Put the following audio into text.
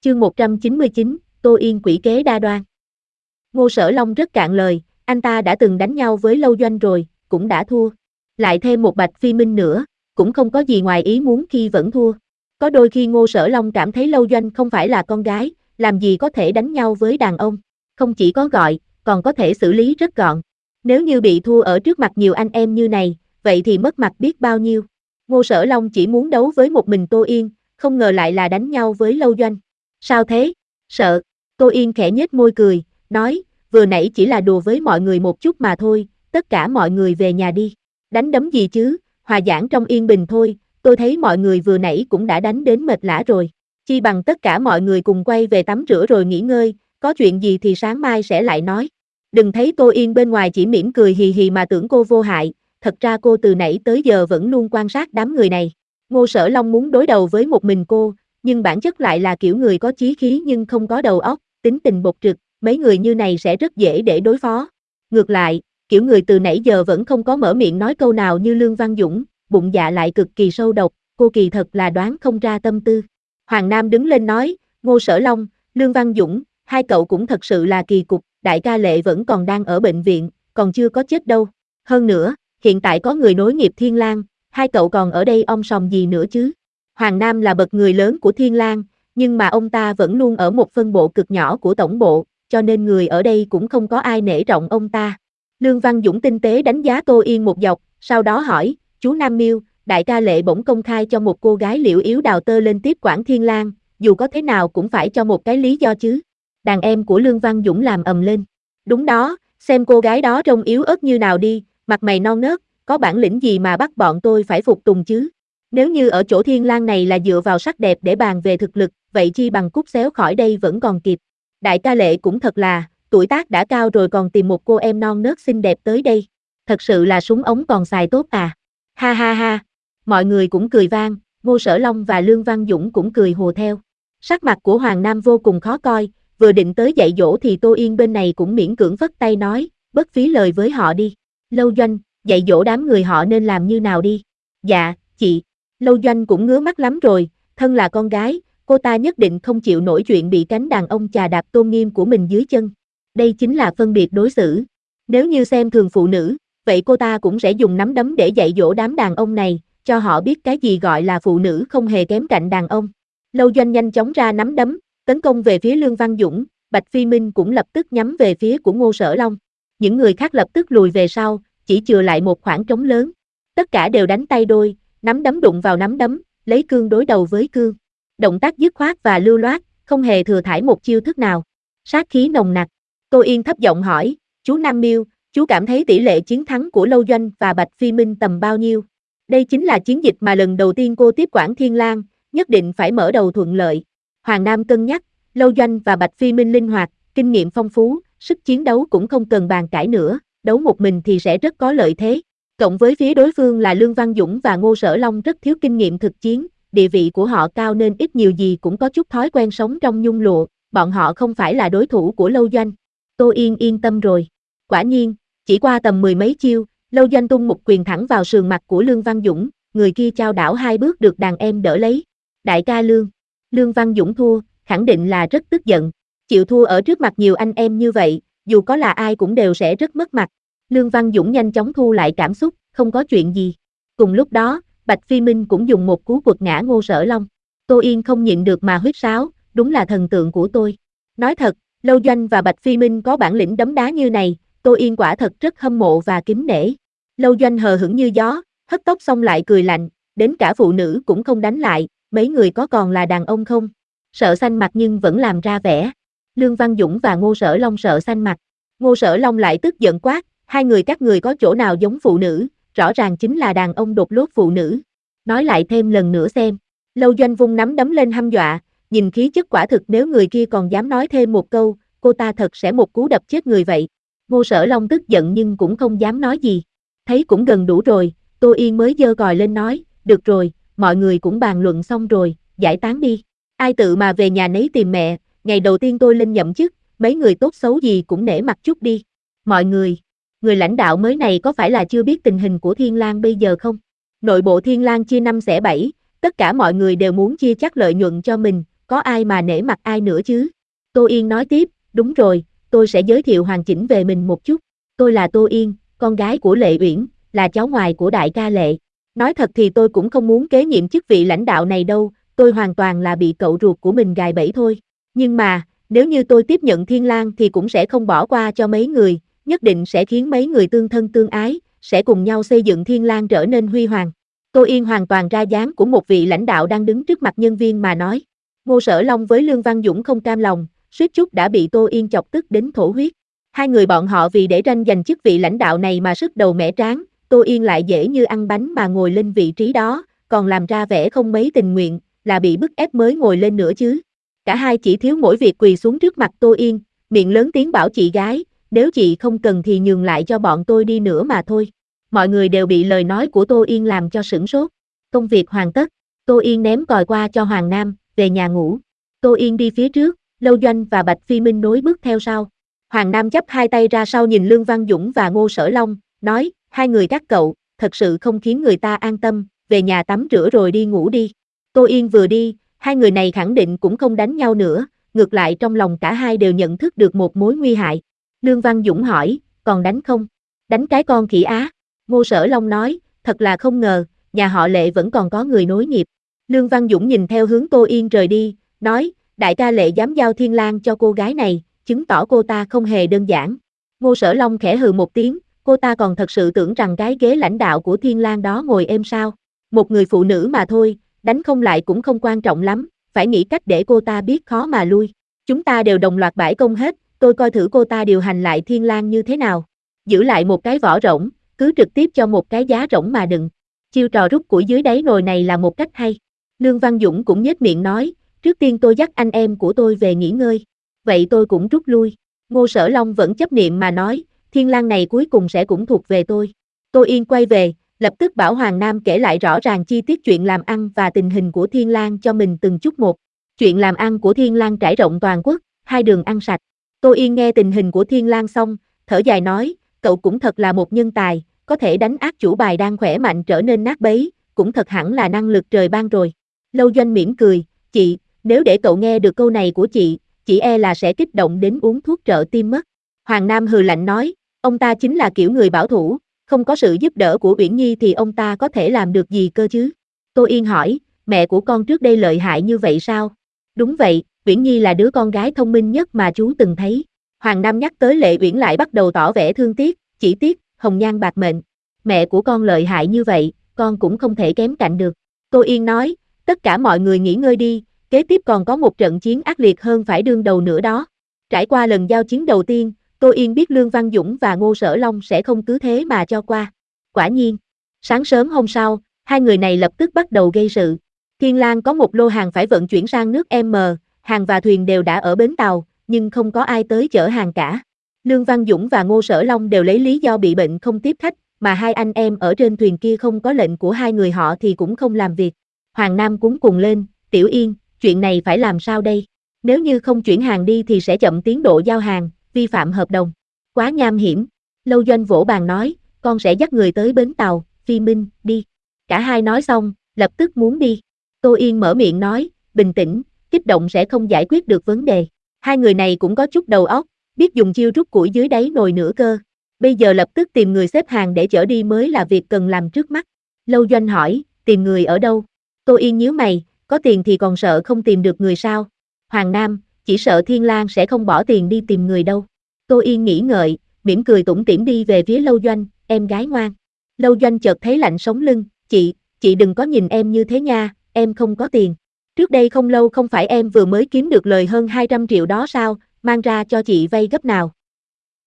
Chương 199, Tô Yên quỷ kế đa đoan. Ngô Sở Long rất cạn lời, anh ta đã từng đánh nhau với Lâu Doanh rồi, cũng đã thua. Lại thêm một Bạch Phi Minh nữa, cũng không có gì ngoài ý muốn khi vẫn thua. Có đôi khi Ngô Sở Long cảm thấy Lâu Doanh không phải là con gái, làm gì có thể đánh nhau với đàn ông. Không chỉ có gọi, còn có thể xử lý rất gọn. Nếu như bị thua ở trước mặt nhiều anh em như này, vậy thì mất mặt biết bao nhiêu. Ngô Sở Long chỉ muốn đấu với một mình Tô Yên, không ngờ lại là đánh nhau với Lâu Doanh. Sao thế? Sợ. Tô Yên khẽ nhếch môi cười, nói, vừa nãy chỉ là đùa với mọi người một chút mà thôi, tất cả mọi người về nhà đi. Đánh đấm gì chứ, hòa giảng trong yên bình thôi, tôi thấy mọi người vừa nãy cũng đã đánh đến mệt lả rồi. Chi bằng tất cả mọi người cùng quay về tắm rửa rồi nghỉ ngơi, có chuyện gì thì sáng mai sẽ lại nói. Đừng thấy Tô Yên bên ngoài chỉ mỉm cười hì hì mà tưởng cô vô hại, thật ra cô từ nãy tới giờ vẫn luôn quan sát đám người này. Ngô Sở Long muốn đối đầu với một mình cô, nhưng bản chất lại là kiểu người có chí khí nhưng không có đầu óc, tính tình bộc trực, mấy người như này sẽ rất dễ để đối phó. Ngược lại, kiểu người từ nãy giờ vẫn không có mở miệng nói câu nào như Lương Văn Dũng, bụng dạ lại cực kỳ sâu độc, cô kỳ thật là đoán không ra tâm tư. Hoàng Nam đứng lên nói, Ngô Sở Long, Lương Văn Dũng, hai cậu cũng thật sự là kỳ cục, đại ca Lệ vẫn còn đang ở bệnh viện, còn chưa có chết đâu. Hơn nữa, hiện tại có người nối nghiệp Thiên Lang, hai cậu còn ở đây om sòm gì nữa chứ? Hoàng Nam là bậc người lớn của Thiên Lang, nhưng mà ông ta vẫn luôn ở một phân bộ cực nhỏ của tổng bộ, cho nên người ở đây cũng không có ai nể trọng ông ta. Lương Văn Dũng tinh tế đánh giá Tô Yên một dọc, sau đó hỏi, chú Nam Miêu, đại ca Lệ bỗng công khai cho một cô gái liễu yếu đào tơ lên tiếp quản Thiên Lang, dù có thế nào cũng phải cho một cái lý do chứ. Đàn em của Lương Văn Dũng làm ầm lên. Đúng đó, xem cô gái đó trông yếu ớt như nào đi, mặt mày non nớt, có bản lĩnh gì mà bắt bọn tôi phải phục tùng chứ. Nếu như ở chỗ Thiên Lang này là dựa vào sắc đẹp để bàn về thực lực, vậy chi bằng cút xéo khỏi đây vẫn còn kịp. Đại ca Lệ cũng thật là, tuổi tác đã cao rồi còn tìm một cô em non nớt xinh đẹp tới đây. Thật sự là súng ống còn xài tốt à. Ha ha ha. Mọi người cũng cười vang, Ngô Sở Long và Lương Văn Dũng cũng cười hùa theo. Sắc mặt của Hoàng Nam vô cùng khó coi, vừa định tới dạy dỗ thì Tô Yên bên này cũng miễn cưỡng phất tay nói, bất phí lời với họ đi. Lâu Doanh, dạy dỗ đám người họ nên làm như nào đi. Dạ, chị. Lâu Doanh cũng ngứa mắt lắm rồi, thân là con gái, cô ta nhất định không chịu nổi chuyện bị cánh đàn ông chà đạp tôn nghiêm của mình dưới chân. Đây chính là phân biệt đối xử. Nếu như xem thường phụ nữ, vậy cô ta cũng sẽ dùng nắm đấm để dạy dỗ đám đàn ông này, cho họ biết cái gì gọi là phụ nữ không hề kém cạnh đàn ông. Lâu Doanh nhanh chóng ra nắm đấm, tấn công về phía Lương Văn Dũng, Bạch Phi Minh cũng lập tức nhắm về phía của Ngô Sở Long. Những người khác lập tức lùi về sau, chỉ chừa lại một khoảng trống lớn. Tất cả đều đánh tay đôi, nắm đấm đụng vào nắm đấm, lấy cương đối đầu với cương. Động tác dứt khoát và lưu loát, không hề thừa thãi một chiêu thức nào. Sát khí nồng nặc. Tô Yên thấp giọng hỏi, chú Nam Miêu, chú cảm thấy tỷ lệ chiến thắng của Lâu Doanh và Bạch Phi Minh tầm bao nhiêu? Đây chính là chiến dịch mà lần đầu tiên cô tiếp quản Thiên Lang, nhất định phải mở đầu thuận lợi. Hoàng Nam cân nhắc, Lâu Doanh và Bạch Phi Minh linh hoạt, kinh nghiệm phong phú, sức chiến đấu cũng không cần bàn cãi nữa, đấu một mình thì sẽ rất có lợi thế. Cộng với phía đối phương là Lương Văn Dũng và Ngô Sở Long rất thiếu kinh nghiệm thực chiến, địa vị của họ cao nên ít nhiều gì cũng có chút thói quen sống trong nhung lụa, bọn họ không phải là đối thủ của Lâu Doanh. Tô Yên yên tâm rồi. Quả nhiên, chỉ qua tầm mười mấy chiêu, Lâu Doanh tung một quyền thẳng vào sườn mặt của Lương Văn Dũng, người kia chao đảo hai bước được đàn em đỡ lấy. Đại ca Lương. Lương Văn Dũng thua, khẳng định là rất tức giận. Chịu thua ở trước mặt nhiều anh em như vậy, dù có là ai cũng đều sẽ rất mất mặt. Lương Văn Dũng nhanh chóng thu lại cảm xúc, không có chuyện gì. Cùng lúc đó, Bạch Phi Minh cũng dùng một cú quật ngã Ngô Sở Long. Tô Yên không nhịn được mà huýt sáo, đúng là thần tượng của tôi. Nói thật, Lâu Doanh và Bạch Phi Minh có bản lĩnh đấm đá như này, Tô Yên quả thật rất hâm mộ và kính nể. Lâu Doanh hờ hững như gió, hất tóc xong lại cười lạnh, đến cả phụ nữ cũng không đánh lại, mấy người có còn là đàn ông không? Sợ xanh mặt nhưng vẫn làm ra vẻ. Lương Văn Dũng và Ngô Sở Long sợ xanh mặt. Ngô Sở Long lại tức giận quát, hai người các người có chỗ nào giống phụ nữ, rõ ràng chính là đàn ông đột lốt phụ nữ. Nói lại thêm lần nữa xem. Lâu Doanh vung nắm đấm lên hăm dọa, nhìn khí chất quả thực nếu người kia còn dám nói thêm một câu, cô ta thật sẽ một cú đập chết người vậy. Ngô Sở Long tức giận nhưng cũng không dám nói gì. Thấy cũng gần đủ rồi, Tô Yên mới giơ còi lên nói, được rồi, mọi người cũng bàn luận xong rồi, giải tán đi. Ai tự mà về nhà nấy tìm mẹ, ngày đầu tiên tôi lên nhậm chức, mấy người tốt xấu gì cũng nể mặt chút đi. Mọi người lãnh đạo mới này có phải là chưa biết tình hình của Thiên Lang bây giờ không? Nội bộ Thiên Lang chia 5 xẻ 7, tất cả mọi người đều muốn chia chắc lợi nhuận cho mình, có ai mà nể mặt ai nữa chứ? Tô Yên nói tiếp, đúng rồi, tôi sẽ giới thiệu hoàn chỉnh về mình một chút. Tôi là Tô Yên, con gái của Lệ Uyển, là cháu ngoại của đại ca Lệ. Nói thật thì tôi cũng không muốn kế nhiệm chức vị lãnh đạo này đâu, tôi hoàn toàn là bị cậu ruột của mình gài bẫy thôi. Nhưng mà, nếu như tôi tiếp nhận Thiên Lang thì cũng sẽ không bỏ qua cho mấy người, nhất định sẽ khiến mấy người tương thân tương ái, sẽ cùng nhau xây dựng Thiên Lang trở nên huy hoàng. Tô Yên hoàn toàn ra dáng của một vị lãnh đạo đang đứng trước mặt nhân viên mà nói. Ngô Sở Long với Lương Văn Dũng không cam lòng, suýt chút đã bị Tô Yên chọc tức đến thổ huyết. Hai người bọn họ vì để tranh giành chức vị lãnh đạo này mà sức đầu mẻ trán, Tô Yên lại dễ như ăn bánh mà ngồi lên vị trí đó, còn làm ra vẻ không mấy tình nguyện, là bị bức ép mới ngồi lên nữa chứ. Cả hai chỉ thiếu mỗi việc quỳ xuống trước mặt Tô Yên, miệng lớn tiếng bảo chị gái, nếu chị không cần thì nhường lại cho bọn tôi đi nữa mà thôi. Mọi người đều bị lời nói của Tô Yên làm cho sửng sốt. Công việc hoàn tất, Tô Yên ném còi qua cho Hoàng Nam, về nhà ngủ. Tô Yên đi phía trước, Lâu Doanh và Bạch Phi Minh nối bước theo sau. Hoàng Nam chắp hai tay ra sau nhìn Lương Văn Dũng và Ngô Sở Long, nói, hai người các cậu, thật sự không khiến người ta an tâm, về nhà tắm rửa rồi đi ngủ đi. Tô Yên vừa đi, hai người này khẳng định cũng không đánh nhau nữa, ngược lại trong lòng cả hai đều nhận thức được một mối nguy hại. Lương Văn Dũng hỏi, còn đánh không? Đánh cái con khỉ á. Ngô Sở Long nói, thật là không ngờ, nhà họ Lệ vẫn còn có người nối nghiệp. Lương Văn Dũng nhìn theo hướng Tô Yên rời đi, nói, đại ca Lệ dám giao Thiên Lang cho cô gái này, chứng tỏ cô ta không hề đơn giản. Ngô Sở Long khẽ hừ một tiếng, cô ta còn thật sự tưởng rằng cái ghế lãnh đạo của Thiên Lang đó ngồi êm sao. Một người phụ nữ mà thôi, đánh không lại cũng không quan trọng lắm, phải nghĩ cách để cô ta biết khó mà lui. Chúng ta đều đồng loạt bãi công hết, tôi coi thử cô ta điều hành lại Thiên Lang như thế nào. Giữ lại một cái vỏ rỗng, cứ trực tiếp cho một cái giá rỗng mà đừng. Chiêu trò rút củi dưới đáy nồi này là một cách hay. Lương Văn Dũng cũng nhếch miệng nói, trước tiên tôi dắt anh em của tôi về nghỉ ngơi. Vậy tôi cũng rút lui. Ngô Sở Long vẫn chấp niệm mà nói, Thiên Lang này cuối cùng sẽ cũng thuộc về tôi. Tô Yên quay về, lập tức bảo Hoàng Nam kể lại rõ ràng chi tiết chuyện làm ăn và tình hình của Thiên Lang cho mình từng chút một. Chuyện làm ăn của Thiên Lang trải rộng toàn quốc, hai đường ăn sạch. Tô Yên nghe tình hình của Thiên Lang xong, thở dài nói, cậu cũng thật là một nhân tài, có thể đánh ác chủ bài đang khỏe mạnh trở nên nát bấy, cũng thật hẳn là năng lực trời ban rồi. Lâu Doanh mỉm cười, chị, nếu để cậu nghe được câu này của chị e là sẽ kích động đến uống thuốc trợ tim mất. Hoàng Nam hừ lạnh nói, ông ta chính là kiểu người bảo thủ, không có sự giúp đỡ của Uyển Nhi thì ông ta có thể làm được gì cơ chứ? Tô Yên hỏi, mẹ của con trước đây lợi hại như vậy sao? Đúng vậy, Uyển Nhi là đứa con gái thông minh nhất mà chú từng thấy. Hoàng Nam nhắc tới Lệ Uyển lại bắt đầu tỏ vẻ thương tiếc, chỉ tiếc, hồng nhan bạc mệnh. Mẹ của con lợi hại như vậy, con cũng không thể kém cạnh được. Tô Yên nói, tất cả mọi người nghỉ ngơi đi, kế tiếp còn có một trận chiến ác liệt hơn phải đương đầu nữa đó. Trải qua lần giao chiến đầu tiên, Tô Yên biết Lương Văn Dũng và Ngô Sở Long sẽ không cứ thế mà cho qua. Quả nhiên, sáng sớm hôm sau, hai người này lập tức bắt đầu gây sự. Thiên Lang có một lô hàng phải vận chuyển sang nước M, hàng và thuyền đều đã ở bến tàu, nhưng không có ai tới chở hàng cả. Lương Văn Dũng và Ngô Sở Long đều lấy lý do bị bệnh không tiếp khách, mà hai anh em ở trên thuyền kia không có lệnh của hai người họ thì cũng không làm việc. Hoàng Nam cuống cuồng lên, Tiểu Yên, chuyện này phải làm sao đây? Nếu như không chuyển hàng đi thì sẽ chậm tiến độ giao hàng, vi phạm hợp đồng. Quá nham hiểm. Lâu Doanh vỗ bàn nói, con sẽ dắt người tới bến tàu, Phi Minh, đi. Cả hai nói xong, lập tức muốn đi. Tô Yên mở miệng nói, bình tĩnh, kích động sẽ không giải quyết được vấn đề. Hai người này cũng có chút đầu óc, biết dùng chiêu rút củi dưới đáy nồi nữa cơ. Bây giờ lập tức tìm người xếp hàng để chở đi mới là việc cần làm trước mắt. Lâu Doanh hỏi, tìm người ở đâu? Tô Yên nhíu mày, có tiền thì còn sợ không tìm được người sao? Hoàng Nam, chỉ sợ Thiên Lang sẽ không bỏ tiền đi tìm người đâu. Tô Yên nghĩ ngợi, mỉm cười tủm tỉm đi về phía Lâu Doanh, em gái ngoan. Lâu Doanh chợt thấy lạnh sống lưng, chị đừng có nhìn em như thế nha, em không có tiền. Trước đây không lâu không phải em vừa mới kiếm được lời hơn 200 triệu đó sao, mang ra cho chị vay gấp nào.